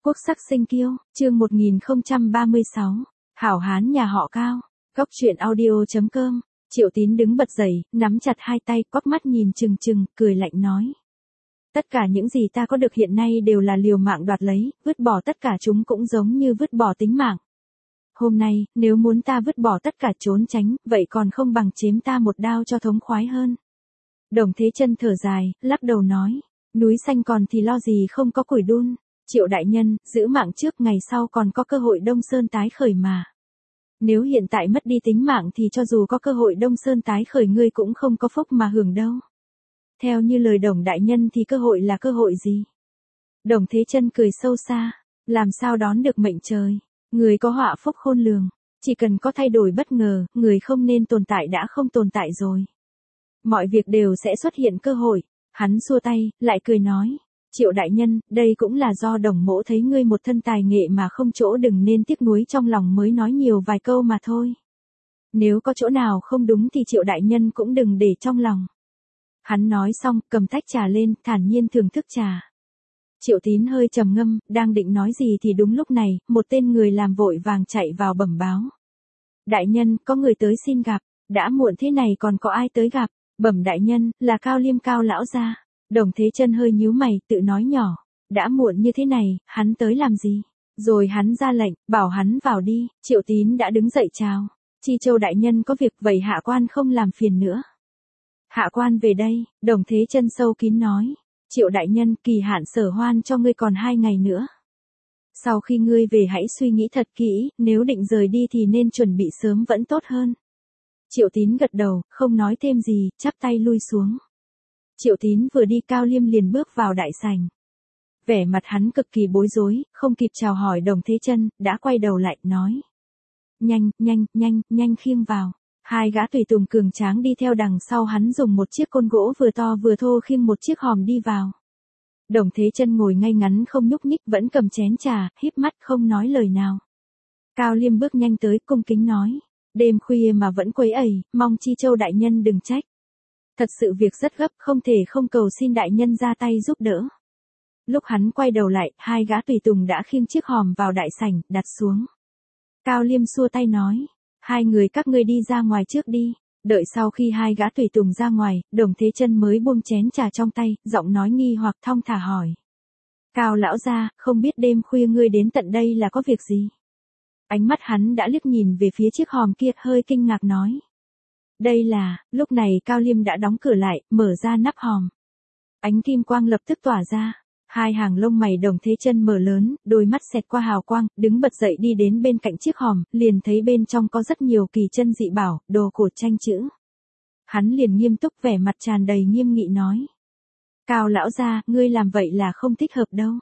Quốc sắc sinh kiêu, chương 1036, Hảo hán nhà họ Cao, Góc truyện audio.com, Triệu Tín đứng bật dậy, nắm chặt hai tay, quắc mắt nhìn chừng chừng, cười lạnh nói. Tất cả những gì ta có được hiện nay đều là liều mạng đoạt lấy, vứt bỏ tất cả chúng cũng giống như vứt bỏ tính mạng. Hôm nay, nếu muốn ta vứt bỏ tất cả trốn tránh, vậy còn không bằng chém ta một đao cho thống khoái hơn. Đồng Thế Chân thở dài, lắc đầu nói, núi xanh còn thì lo gì không có củi đun. Triệu đại nhân, giữ mạng trước ngày sau còn có cơ hội Đông Sơn tái khởi mà. Nếu hiện tại mất đi tính mạng thì cho dù có cơ hội Đông Sơn tái khởi ngươi cũng không có phúc mà hưởng đâu. Theo như lời Đồng đại nhân thì cơ hội là cơ hội gì? Đồng Thế Chân cười sâu xa, làm sao đón được mệnh trời, người có họa phúc khôn lường, chỉ cần có thay đổi bất ngờ, người không nên tồn tại đã không tồn tại rồi. Mọi việc đều sẽ xuất hiện cơ hội, hắn xua tay, lại cười nói. Triệu đại nhân, đây cũng là do Đồng mỗ thấy ngươi một thân tài nghệ mà không chỗ đừng nên tiếc nuối trong lòng mới nói nhiều vài câu mà thôi. Nếu có chỗ nào không đúng thì Triệu đại nhân cũng đừng để trong lòng. Hắn nói xong, cầm tách trà lên, thản nhiên thưởng thức trà. Triệu Tín hơi trầm ngâm, đang định nói gì thì đúng lúc này, một tên người làm vội vàng chạy vào bẩm báo. Đại nhân, có người tới xin gặp, đã muộn thế này còn có ai tới gặp, bẩm đại nhân, là Cao Liêm Cao lão gia. Đồng Thế Chân hơi nhíu mày, tự nói nhỏ, đã muộn như thế này, hắn tới làm gì? Rồi hắn ra lệnh, bảo hắn vào đi. Triệu Tín đã đứng dậy chào. Chi Châu đại nhân có việc, vậy hạ quan không làm phiền nữa. Hạ quan về đây, Đồng Thế Chân sâu kín nói. Triệu đại nhân, kỳ hạn sở hoan cho ngươi còn 2 ngày nữa. Sau khi ngươi về hãy suy nghĩ thật kỹ, nếu định rời đi thì nên chuẩn bị sớm vẫn tốt hơn. Triệu Tín gật đầu, không nói thêm gì, chắp tay lui xuống. Triệu Tín vừa đi Cao Liêm liền bước vào đại sảnh. Vẻ mặt hắn cực kỳ bối rối, không kịp chào hỏi Đồng Thế Chân, đã quay đầu lại, nói. Nhanh khiêng vào. Hai gã tùy tùng cường tráng đi theo đằng sau hắn dùng một chiếc côn gỗ vừa to vừa thô khiêng một chiếc hòm đi vào. Đồng Thế Chân ngồi ngay ngắn không nhúc nhích vẫn cầm chén trà, híp mắt không nói lời nào. Cao Liêm bước nhanh tới cung kính nói. Đêm khuya mà vẫn quấy ẩy, mong Chi Châu đại nhân đừng trách. Thật sự việc rất gấp, không thể không cầu xin đại nhân ra tay giúp đỡ. Lúc hắn quay đầu lại, hai gã tùy tùng đã khiêng chiếc hòm vào đại sảnh, đặt xuống. Cao Liêm xua tay nói, hai người các ngươi đi ra ngoài trước đi. Đợi sau khi hai gã tùy tùng ra ngoài, Đồng Thế Chân mới buông chén trà trong tay, giọng nói nghi hoặc thong thả hỏi. Cao lão gia, không biết đêm khuya ngươi đến tận đây là có việc gì? Ánh mắt hắn đã liếc nhìn về phía chiếc hòm kia, hơi kinh ngạc nói. Đây là, lúc này Cao Liêm đã đóng cửa lại, mở ra nắp hòm. Ánh kim quang lập tức tỏa ra. Hai hàng lông mày Đồng Thế Chân mở lớn, đôi mắt xẹt qua hào quang, đứng bật dậy đi đến bên cạnh chiếc hòm, liền thấy bên trong có rất nhiều kỳ chân dị bảo, đồ cổ tranh chữ. Hắn liền nghiêm túc vẻ mặt tràn đầy nghiêm nghị nói. Cao lão gia, ngươi làm vậy là không thích hợp đâu.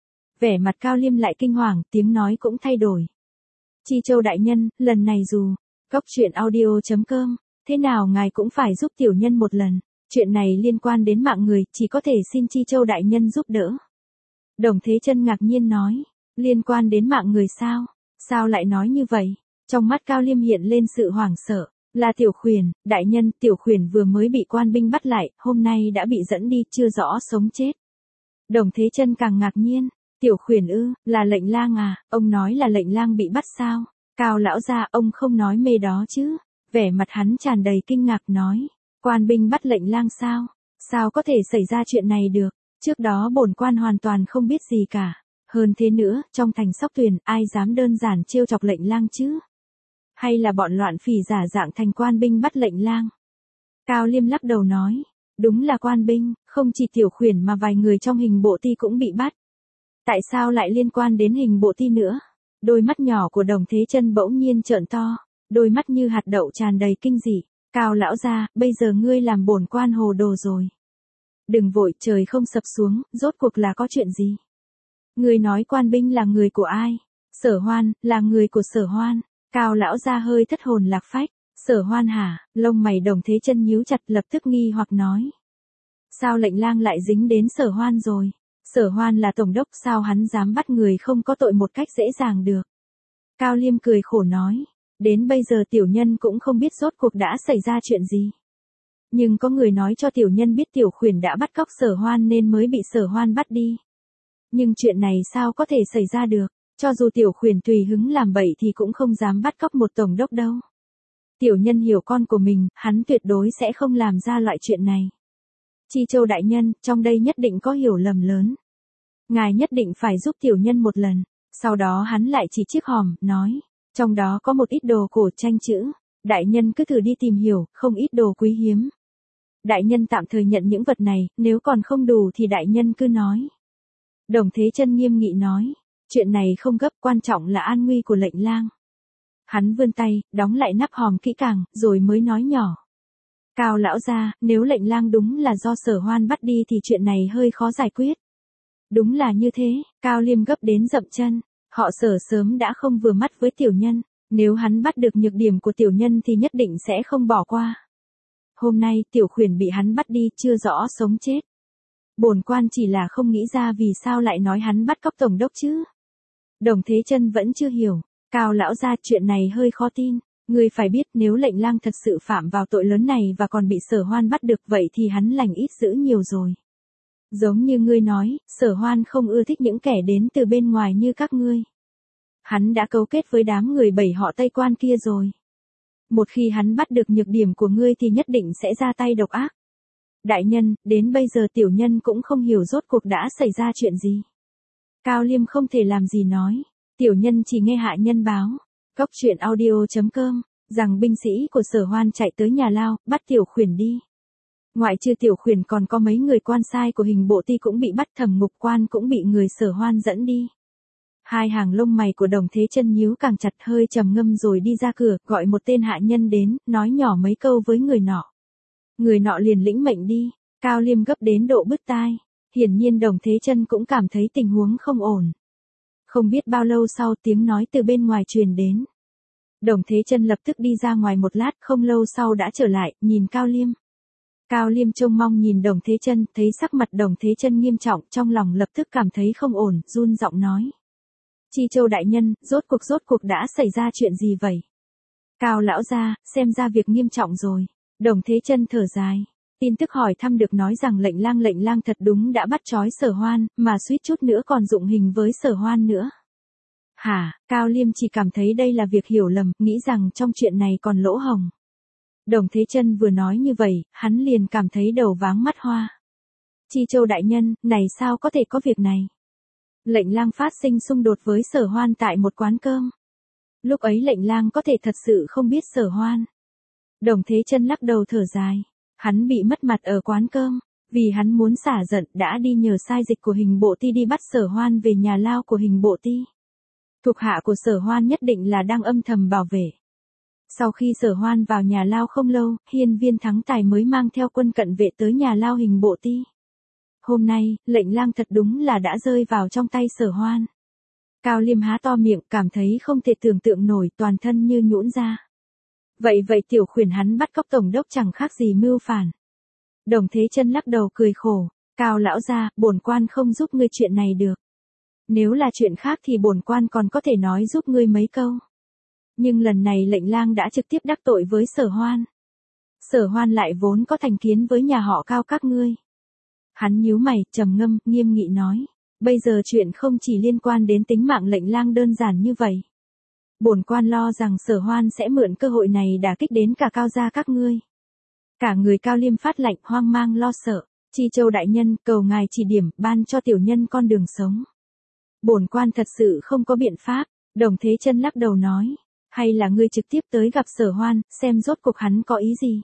Vẻ mặt Cao Liêm lại kinh hoàng, tiếng nói cũng thay đổi. Chi Châu đại nhân, lần này dù, Góc truyện audio.com. Thế nào ngài cũng phải giúp tiểu nhân một lần, chuyện này liên quan đến mạng người, chỉ có thể xin Chi Châu đại nhân giúp đỡ. Đồng Thế Chân ngạc nhiên nói, liên quan đến mạng người sao? Sao lại nói như vậy? Trong mắt Cao Liêm hiện lên sự hoảng sợ, là Tiểu Khuyển, đại nhân, Tiểu Khuyển vừa mới bị quan binh bắt lại, hôm nay đã bị dẫn đi, chưa rõ sống chết. Đồng Thế Chân càng ngạc nhiên, Tiểu Khuyển ư, là lệnh lang à, ông nói là lệnh lang bị bắt sao? Cao lão gia, ông không nói mê đó chứ? Vẻ mặt hắn tràn đầy kinh ngạc nói, quan binh bắt lệnh lang sao? Sao có thể xảy ra chuyện này được? Trước đó bổn quan hoàn toàn không biết gì cả. Hơn thế nữa, trong thành Sóc Tuyền, ai dám đơn giản trêu chọc lệnh lang chứ? Hay là bọn loạn phỉ giả dạng thành quan binh bắt lệnh lang? Cao Liêm lắc đầu nói, đúng là quan binh, không chỉ Tiểu Khuyển mà vài người trong hình bộ ti cũng bị bắt. Tại sao lại liên quan đến hình bộ ti nữa? Đôi mắt nhỏ của Đồng Thế Chân bỗng nhiên trợn to. Đôi mắt như hạt đậu tràn đầy kinh dị. Cao lão gia, bây giờ ngươi làm bổn quan hồ đồ rồi. Đừng vội, trời không sập xuống, rốt cuộc là có chuyện gì? Ngươi nói quan binh là người của ai? Sở Hoan, là người của Sở Hoan. Cao lão gia hơi thất hồn lạc phách. Sở Hoan hả? Lông mày Đồng Thế Chân nhíu chặt, lập tức nghi hoặc nói. Sao lệnh lang lại dính đến Sở Hoan rồi? Sở Hoan là tổng đốc, sao hắn dám bắt người không có tội một cách dễ dàng được? Cao Liêm cười khổ nói. Đến bây giờ tiểu nhân cũng không biết rốt cuộc đã xảy ra chuyện gì. Nhưng có người nói cho tiểu nhân biết Tiểu Khuyển đã bắt cóc Sở Hoan nên mới bị Sở Hoan bắt đi. Nhưng chuyện này sao có thể xảy ra được, cho dù tiểu khuyển tùy hứng làm bậy thì cũng không dám bắt cóc một tổng đốc đâu. Tiểu nhân hiểu con của mình, hắn tuyệt đối sẽ không làm ra loại chuyện này. Chi Châu đại nhân, trong đây nhất định có hiểu lầm lớn. Ngài nhất định phải giúp tiểu nhân một lần. Sau đó hắn lại chỉ chiếc hòm, nói, trong đó có một ít đồ cổ tranh chữ. Đại nhân cứ thử đi tìm hiểu, không ít đồ quý hiếm. Đại nhân tạm thời nhận những vật này, nếu còn không đủ thì đại nhân cứ nói. Đồng Thế Chân nghiêm nghị nói, chuyện này không gấp, quan trọng là an nguy của lệnh lang. Hắn vươn tay, đóng lại nắp hòm kỹ càng, rồi mới nói nhỏ. Cao lão gia, nếu lệnh lang đúng là do Sở Hoan bắt đi thì chuyện này hơi khó giải quyết. Đúng là như thế, Cao Liêm gấp đến dậm chân, họ Sở sớm đã không vừa mắt với tiểu nhân, nếu hắn bắt được nhược điểm của tiểu nhân thì nhất định sẽ không bỏ qua. Hôm nay tiểu khuyển bị hắn bắt đi chưa rõ sống chết. Bổn quan chỉ là không nghĩ ra vì sao lại nói hắn bắt cóc tổng đốc chứ. Đồng Thế Chân vẫn chưa hiểu, Cao lão gia chuyện này hơi khó tin. Ngươi phải biết nếu lệnh lang thật sự phạm vào tội lớn này và còn bị Sở Hoan bắt được vậy thì hắn lành ít dữ nhiều rồi. Giống như ngươi nói, Sở Hoan không ưa thích những kẻ đến từ bên ngoài như các ngươi. Hắn đã cấu kết với đám người bảy họ Tây Quan kia rồi. Một khi hắn bắt được nhược điểm của ngươi thì nhất định sẽ ra tay độc ác. Đại nhân, đến bây giờ tiểu nhân cũng không hiểu rốt cuộc đã xảy ra chuyện gì. Cao Liêm không thể làm gì nói, tiểu nhân chỉ nghe hạ nhân báo. Cóc truyện audio.com, rằng binh sĩ của Sở Hoan chạy tới nhà lao, bắt tiểu khuyển đi. Ngoại trừ tiểu khuyển còn có mấy người quan sai của hình bộ ti cũng bị bắt, Thẩm Ngục Quan cũng bị người Sở Hoan dẫn đi. Hai hàng lông mày của Đồng Thế Chân nhíu càng chặt, hơi trầm ngâm rồi đi ra cửa, gọi một tên hạ nhân đến, nói nhỏ mấy câu với người nọ. Người nọ liền lĩnh mệnh đi, Cao Liêm gấp đến độ bứt tai. Hiển nhiên Đồng Thế Chân cũng cảm thấy tình huống không ổn. Không biết bao lâu sau tiếng nói từ bên ngoài truyền đến. Đồng Thế Chân lập tức đi ra ngoài một lát, không lâu sau đã trở lại, nhìn Cao Liêm. Cao Liêm trông mong nhìn Đồng Thế Chân, thấy sắc mặt Đồng Thế Chân nghiêm trọng, trong lòng lập tức cảm thấy không ổn, run giọng nói. Chi Châu đại nhân, rốt cuộc đã xảy ra chuyện gì vậy? Cao lão gia, xem ra việc nghiêm trọng rồi. Đồng Thế Chân thở dài. Tin tức hỏi thăm được nói rằng lệnh lang thật đúng đã bắt trói Sở Hoan, mà suýt chút nữa còn dụng hình với Sở Hoan nữa. Hả, Cao Liêm chỉ cảm thấy đây là việc hiểu lầm, nghĩ rằng trong chuyện này còn lỗ hổng. Đồng Thế Chân vừa nói như vậy, hắn liền cảm thấy đầu váng mắt hoa. Chi Châu đại nhân, này sao có thể có việc này? Lệnh lang phát sinh xung đột với Sở Hoan tại một quán cơm. Lúc ấy lệnh lang có thể thật sự không biết Sở Hoan. Đồng Thế Chân lắc đầu thở dài. Hắn bị mất mặt ở quán cơm, vì hắn muốn xả giận đã đi nhờ sai dịch của hình bộ ti đi bắt Sở Hoan về nhà lao của hình bộ ti. Thuộc hạ của Sở Hoan nhất định là đang âm thầm bảo vệ. Sau khi Sở Hoan vào nhà lao không lâu, Hiên Viên Thắng Tài mới mang theo quân cận vệ tới nhà lao hình bộ ti. Hôm nay, lệnh lang thật đúng là đã rơi vào trong tay Sở Hoan. Cao Liêm há to miệng, cảm thấy không thể tưởng tượng nổi, toàn thân như nhũn ra. Vậy tiểu khuyển hắn bắt cóc tổng đốc chẳng khác gì mưu phản. Đồng Thế Chân lắc đầu cười khổ, Cao lão gia, bổn quan không giúp ngươi chuyện này được. Nếu là chuyện khác thì bổn quan còn có thể nói giúp ngươi mấy câu. Nhưng lần này lệnh lang đã trực tiếp đắc tội với Sở Hoan. Sở Hoan lại vốn có thành kiến với nhà họ Cao các ngươi. Hắn nhíu mày, trầm ngâm, nghiêm nghị nói, bây giờ chuyện không chỉ liên quan đến tính mạng lệnh lang đơn giản như vậy. Bổn quan lo rằng Sở Hoan sẽ mượn cơ hội này đả kích đến cả Cao gia các ngươi. Cả người Cao Liêm phát lạnh, hoang mang lo sợ. Chi Châu đại nhân, cầu ngài chỉ điểm, ban cho tiểu nhân con đường sống. Bổn quan thật sự không có biện pháp. Đồng Thế Chân lắc đầu nói, hay là ngươi trực tiếp tới gặp Sở Hoan, xem rốt cuộc hắn có ý gì.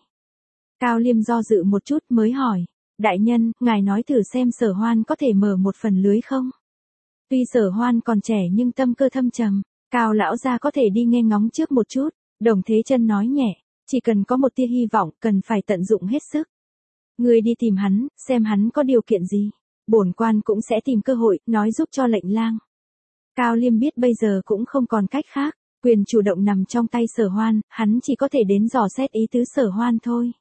Cao Liêm do dự một chút mới hỏi, đại nhân, ngài nói thử xem Sở Hoan có thể mở một phần lưới không? Tuy Sở Hoan còn trẻ nhưng tâm cơ thâm trầm. Cao lão gia có thể đi nghe ngóng trước một chút. Đồng Thế Chân nói nhẹ, chỉ cần có một tia hy vọng, cần phải tận dụng hết sức. Ngươi đi tìm hắn, xem hắn có điều kiện gì. Bổn quan cũng sẽ tìm cơ hội, nói giúp cho lệnh lang. Cao Liêm biết bây giờ cũng không còn cách khác, quyền chủ động nằm trong tay Sở Hoan, hắn chỉ có thể đến dò xét ý tứ Sở Hoan thôi.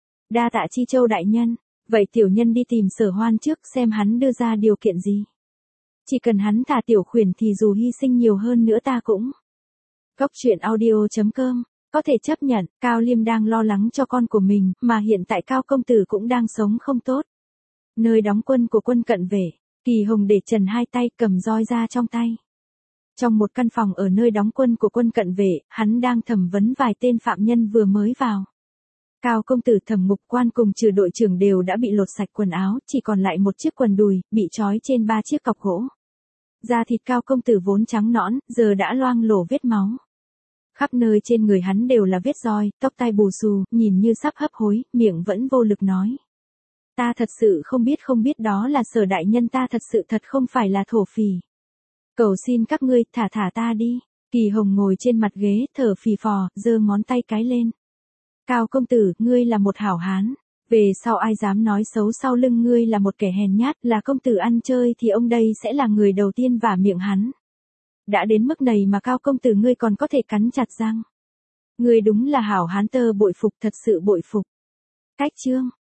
Đa tạ Chi Châu đại nhân, vậy tiểu nhân đi tìm Sở Hoan trước xem hắn đưa ra điều kiện gì. Chỉ cần hắn thả tiểu khuyển thì dù hy sinh nhiều hơn nữa ta cũng. Cóc truyện audio.com, có thể chấp nhận, Cao Liêm đang lo lắng cho con của mình, mà hiện tại Cao công tử cũng đang sống không tốt. Nơi đóng quân của quân cận vệ, Kỳ Hồng để trần hai tay cầm roi ra trong tay. Trong một căn phòng ở nơi đóng quân của quân cận vệ, hắn đang thẩm vấn vài tên phạm nhân vừa mới vào. Cao công tử Thẩm Ngục Quan cùng trừ đội trưởng đều đã bị lột sạch quần áo, chỉ còn lại một chiếc quần đùi, bị trói trên 3 chiếc cọc gỗ. Da thịt Cao công tử vốn trắng nõn, giờ đã loang lổ vết máu. Khắp nơi trên người hắn đều là vết roi, tóc tai bù xù, nhìn như sắp hấp hối, miệng vẫn vô lực nói. Ta thật sự không biết đó là Sở đại nhân, ta thật sự không phải là thổ phỉ. Cầu xin các ngươi, thả ta đi. Kỳ Hồng ngồi trên mặt ghế, thở phì phò, giơ ngón tay cái lên. Cao công tử, ngươi là một hảo hán. Về sau ai dám nói xấu sau lưng ngươi là một kẻ hèn nhát, là công tử ăn chơi thì ông đây sẽ là người đầu tiên vả miệng hắn. Đã đến mức này mà Cao công tử ngươi còn có thể cắn chặt răng. Ngươi đúng là hảo hán, tơ bội phục, thật sự bội phục. Cách chương